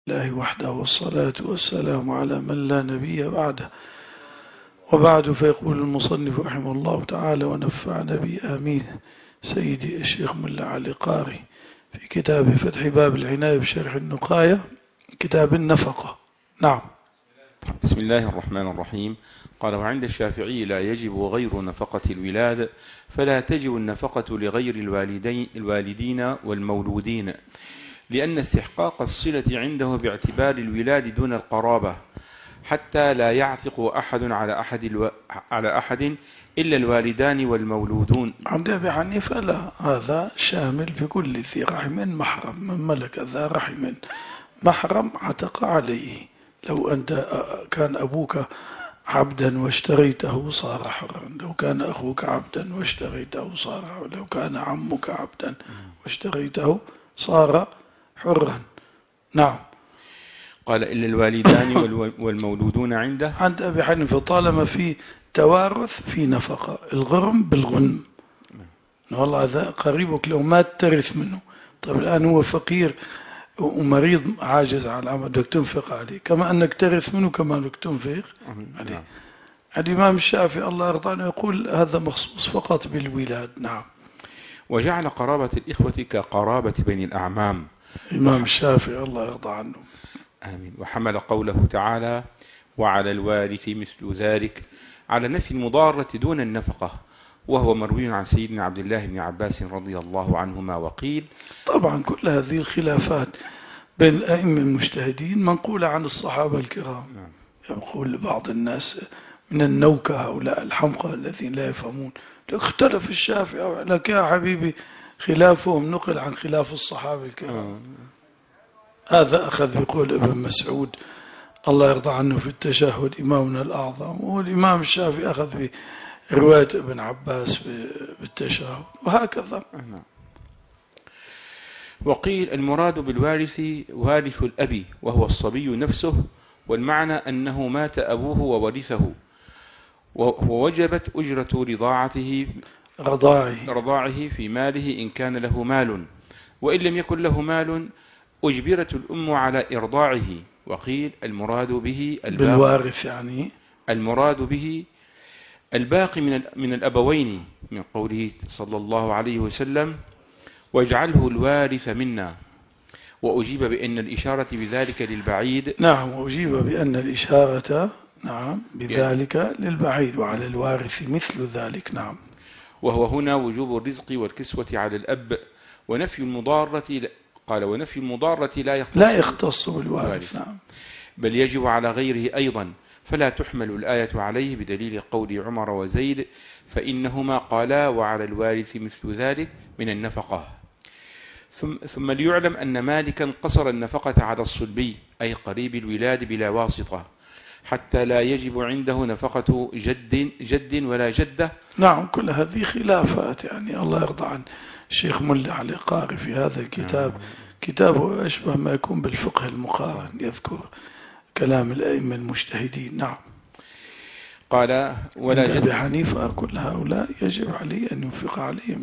الله وحده والصلاة والسلام على من لا نبي بعده. وبعد، فيقول المصنف رحمه الله تعالى ونفعنا به آمين سيدي الشيخ ملا علي قاري في كتاب فتح باب العناية بشرح النقاية كتاب النفقة. نعم. بسم الله الرحمن الرحيم. قال: وعند الشافعي لا يجب غير نفقة الولاد، فلا تجب النفقة لغير الوالدين والمولودين، لأن استحقاق الصلة عنده باعتبار الولاد دون القرابة، حتى لا يعتق أحد على أحد إلا الوالدان والمولودون. عند أبي حنيفة لا، هذا شامل في كل ذي رحم محرم، من ملك ذا رحم محرم عتق عليه. لو أنت كان أبوك عبدا واشتريته صار حرا، لو كان أخوك عبدا واشتريته صار حرا، لو كان عمك عبدا واشتريته صار حرا. نعم. قال: إلا الوالدان والمولودون عنده. عند أبي حنيفة طالما في توارث في نفقة، الغرم بالغنم، والله هذا قريبك لو مات ترث منه. طيب الآن هو فقير ومريض عاجز على العمل، بدك تنفق عليه كما أنك ترث منه كما أنك تنفق عليه. الإمام الشافعي الله يرضى عنه يقول هذا مخصوص فقط بالولاد. نعم. وجعل قرابة الإخوة كقرابة بين الأعمام. الإمام الشافعي الله يرضى عنه. آمين. وحمل قوله تعالى: وعلى الوارث مثل ذلك، على نفي المضارة دون النفقة، وهو مروي عن سيدنا عبد الله بن عباس رضي الله عنهما. وقيل طبعا كل هذه الخلافات بين الأئمة المجتهدين منقولة عن الصحابة الكرام. يقول بعض الناس من النوكة هؤلاء الحمقى الذين لا يفهمون، اختلف الشافعي، لك يا حبيبي خلافهم نقل عن خلاف الصحابة الكرام. هذا أخذ بقول ابن مسعود الله يرضى عنه في التشهد إمامنا الأعظم، والإمام الشافعي أخذ برواية ابن عباس بالتشهد، وهكذا. وقيل المراد بالوارث وارث الأب وهو الصبي نفسه، والمعنى أنه مات أبوه وورثه، ووجبت أجرة رضاعه في ماله إن كان له مال، وإن لم يكن له مال أجبرت الأم على إرضاعه. وقيل المراد به بالوارث يعني المراد به الباقي من الأبوين، من قوله صلى الله عليه وسلم: واجعله الوارث منا. وأجيب بأن الإشارة بذلك للبعيد. نعم، وأجيب بأن الإشارة نعم بذلك للبعيد، وعلى الوارث مثل ذلك. نعم. وهو هنا وجوب الرزق والكسوة على الأب، ونفي المضارة. قال: ونفي المضارة لا يختص بالوارث. نعم. بل يجب على غيره أيضا، فلا تحمل الآية عليه بدليل قول عمر وزيد، فإنهما قالا وعلى الوارث مثل ذلك من النفقة. ثم ليعلم أن مالكا قصر النفقة على الصلبي أي قريب الولاد بلا واسطة، حتى لا يجب عنده نفقة جد ولا جدة. نعم، كل هذه خلافات، يعني الله يرضى عن الشيخ ملا علي قاري في هذا الكتاب. كتابه أشبه ما يكون بالفقه المقارن، يذكر كلام الأئمة المجتهدين. نعم. قال: ولا جد. أبي حنيفة كل هؤلاء يجب عليه أن ينفق عليهم.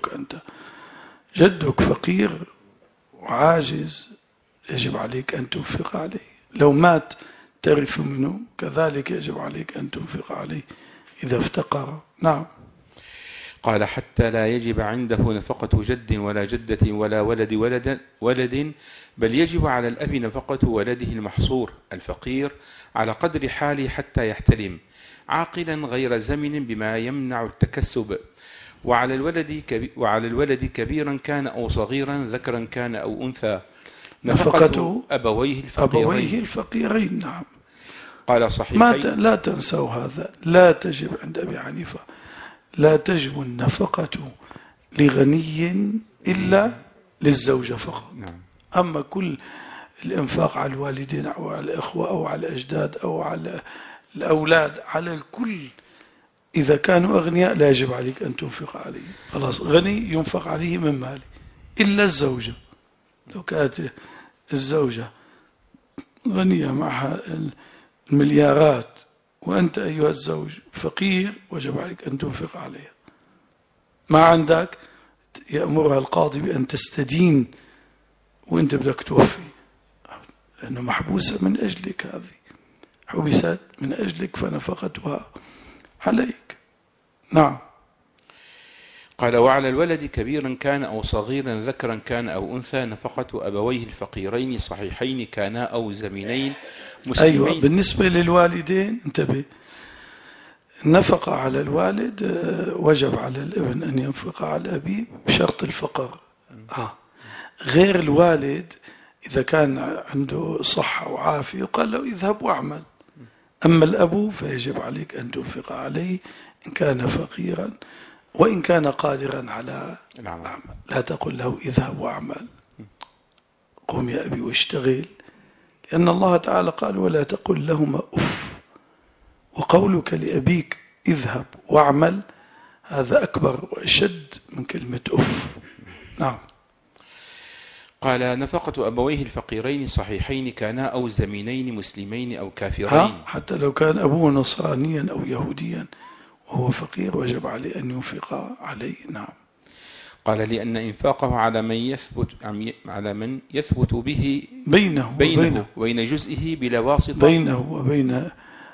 جدك فقير وعاجز، يجب عليك أن تنفق عليه. لو مات ترث منه، كذلك يجب عليك أن تنفق عليه إذا افتقر. نعم. قال: حتى لا يجب عنده نفقة جد ولا جدة ولا ولد، بل يجب على الأب نفقة ولده المحصور الفقير على قدر حاله حتى يحتلم، عاقلا غير زمن بما يمنع التكسب، وعلى الولد كبيرا كان أو صغيرا، ذكرا كان أو أنثى، نفقة أبويه الفقيرين. نعم. قال: صحيحين. لا تنسوا هذا، لا تجب عند أبي حنيفة، لا تجب النفقة لغني إلا للزوجة فقط. أما كل الإنفاق على الوالدين أو على الإخوة أو على الأجداد أو على الأولاد، على الكل إذا كانوا أغنياء لا يجب عليك أن تنفق عليه. خلاص، غني ينفق عليه من ماله، إلا الزوجة. لو كانت الزوجة غنية معها المليارات وأنت أيها الزوج فقير، وجب عليك أن تنفق عليها. ما عندك يأمرها القاضي بأن تستدين وأنت بدك توفي، لأنه محبوسة من أجلك، هذه حبست من أجلك فنفقتها عليك. نعم. قال وعلى الولد كبيرا كان أو صغيرا ذكرا كان أو أنثى نفقة أبويه الفقيرين صحيحين كانا أو زمينين مسلمين. أيوة، بالنسبة للوالدين انتبه، النفقة على الوالد وجب على الابن أن ينفق على أبيه بشرط الفقر. غير الوالد إذا كان عنده صحة وعافية يقال له اذهب واعمل. أما الأب فيجب عليك أن تنفق عليه إن كان فقيرا وإن كان قادرا على العمل. لا تقل له اذهب واعمل، قم يا أبي واشتغل، لأن الله تعالى قال ولا تقل لهما أف. وقولك لأبيك اذهب واعمل هذا أكبر وأشد من كلمة أف. نعم. قال نفقة أبويه الفقيرين صحيحين كانا أو زمينين مسلمين أو كافرين. حتى لو كان أبوه نصرانيا أو يهوديا وهو فقير وجب عليه أن ينفق عليه. نعم. قال لأن إنفاقه على من يثبت به بينه وبين جزئه بلا واسطة، بينه وبين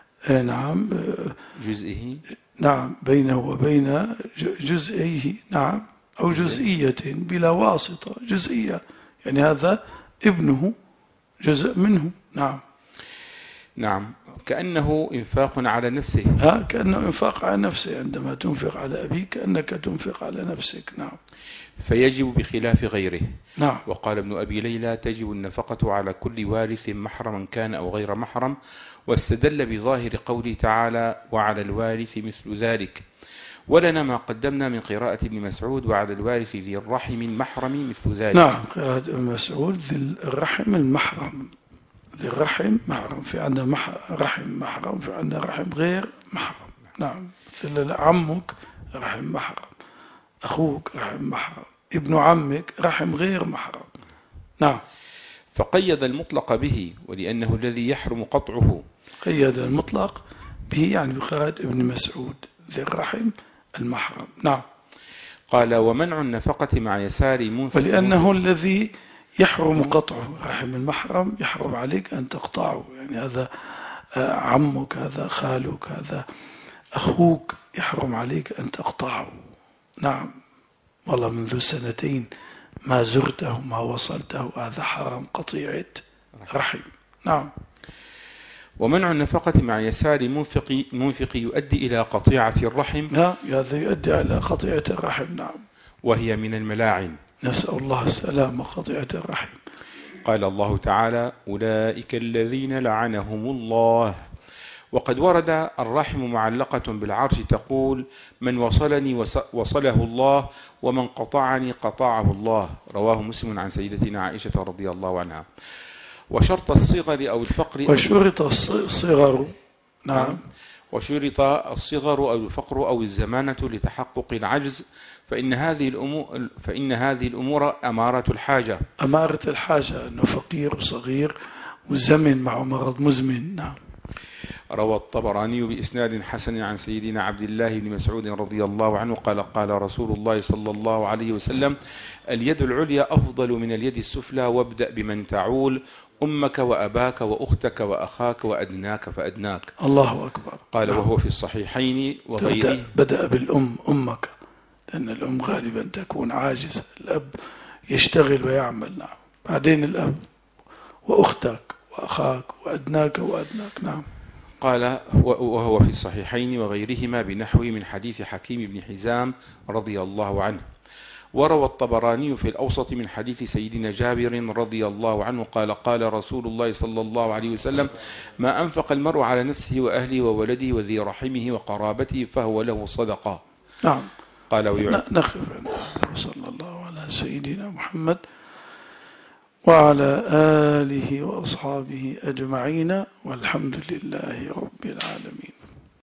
نعم جزئه، نعم بينه وبين جزئيه، نعم، أو جزئية بلا واسطة، جزئية يعني هذا ابنه جزء منه. نعم. نعم، كأنه إنفاق على نفسه. كأنه إنفاق على نفسه، عندما تنفق على أبيك كأنك تنفق على نفسك. نعم. فيجب بخلاف غيره. نعم. وقال ابن أبي ليلى تجب النفقة على كل وارث محرما كان أو غير محرم، واستدل بظاهر قوله تعالى وعلى الوارث مثل ذلك. ولنا ما قدمنا من قراءة ابن مسعود وعلى الوارث ذي الرحم محرم مثل ذلك. نعم، قراءة ابن مسعود ذي الرحم المحرم، ذي الرحم محرم، في عندنا رحم محرم، في عندنا رحم غير محرم. نعم، مثل عمك رحم محرم، أخوك رحم محرم، ابن عمك رحم غير محرم. نعم. فقيد المطلق به، ولأنه الذي يحرم قطعه. قيد المطلق به يعني بقراءة ابن مسعود ذي الرحم المحرم. نعم. قال ومنع النفقة مع يسار منفق، ولأنه الذي يحرم قطعه، رحم المحرم يحرم عليك أن تقطعه، يعني هذا عمك، هذا خالك، هذا أخوك، يحرم عليك أن تقطعه. نعم. والله منذ 2 ما زرته ما وصلته، هذا حرام قطيعة رحم. نعم. ومنع النفقة مع يسار منفق يؤدي إلى قطيعة الرحم. هذا يؤدي إلى قطيعة الرحم. نعم. وهي من الملاعن، نسأل الله السلامة، قطيعة الرحم. قال الله تعالى أولئك الذين لعنهم الله. وقد ورد الرحم معلقة بالعرش تقول من وصلني وصله الله ومن قطعني قطعه الله. رواه مسلم عن سيدتنا عائشة رضي الله عنها. وشرط الصغر أو الفقر، وشرط الصغر. نعم. وشرط الصغر أو الفقر أو الزمانة لتحقق العجز، فإن هذه الأمور أمارة الحاجة. أمارة الحاجة، أنه فقير وصغير وزمن معه مرض مزمن. نعم. روى الطبراني بإسناد حسن عن سيدنا عبد الله بن مسعود رضي الله عنه قال رسول الله صلى الله عليه وسلم اليد العليا أفضل من اليد السفلى، وابدأ بمن تعول، أمك وأباك وأختك وأخاك وأدناك فأدناك. الله أكبر. قال وهو في الصحيحين وغيره. بدأ بالأم، أمك، لأن الأم غالبا تكون عاجزة، الأب يشتغل ويعمل. نعم. بعدين الأب وأختك وأخاك وأدناك وأدناك. نعم. قال وهو في الصحيحين وغيرهما بنحو من حديث حكيم بن حزام رضي الله عنه. وروى الطبراني في الأوسط من حديث سيدنا جابر رضي الله عنه قال رسول الله صلى الله عليه وسلم ما أنفق المرء على نفسه وأهله وولده وذي رحمه وقرابته فهو له صدقة. نعم. قال نخف. صلى الله على سيدنا محمد وعلى آله وأصحابه أجمعين، والحمد لله رب العالمين.